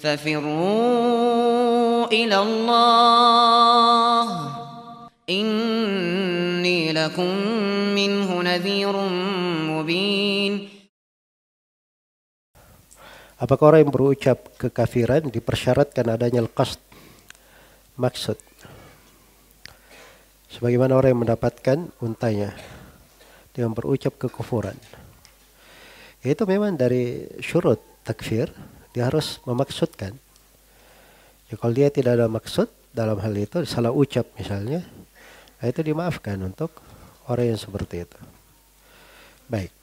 ففروا إلى الله إني لكم منه نذير مبين. Apakah orang yang berucap kekafiran dipersyaratkan adanya al-qasd, maksud? Sebagaimana orang yang mendapatkan untanya dengan berucap kekufuran. Itu memang dari syurut takfir, dia harus memaksudkan. Ya, kalau dia tidak ada maksud dalam hal itu, salah ucap misalnya, itu dimaafkan untuk orang yang seperti itu. Baik.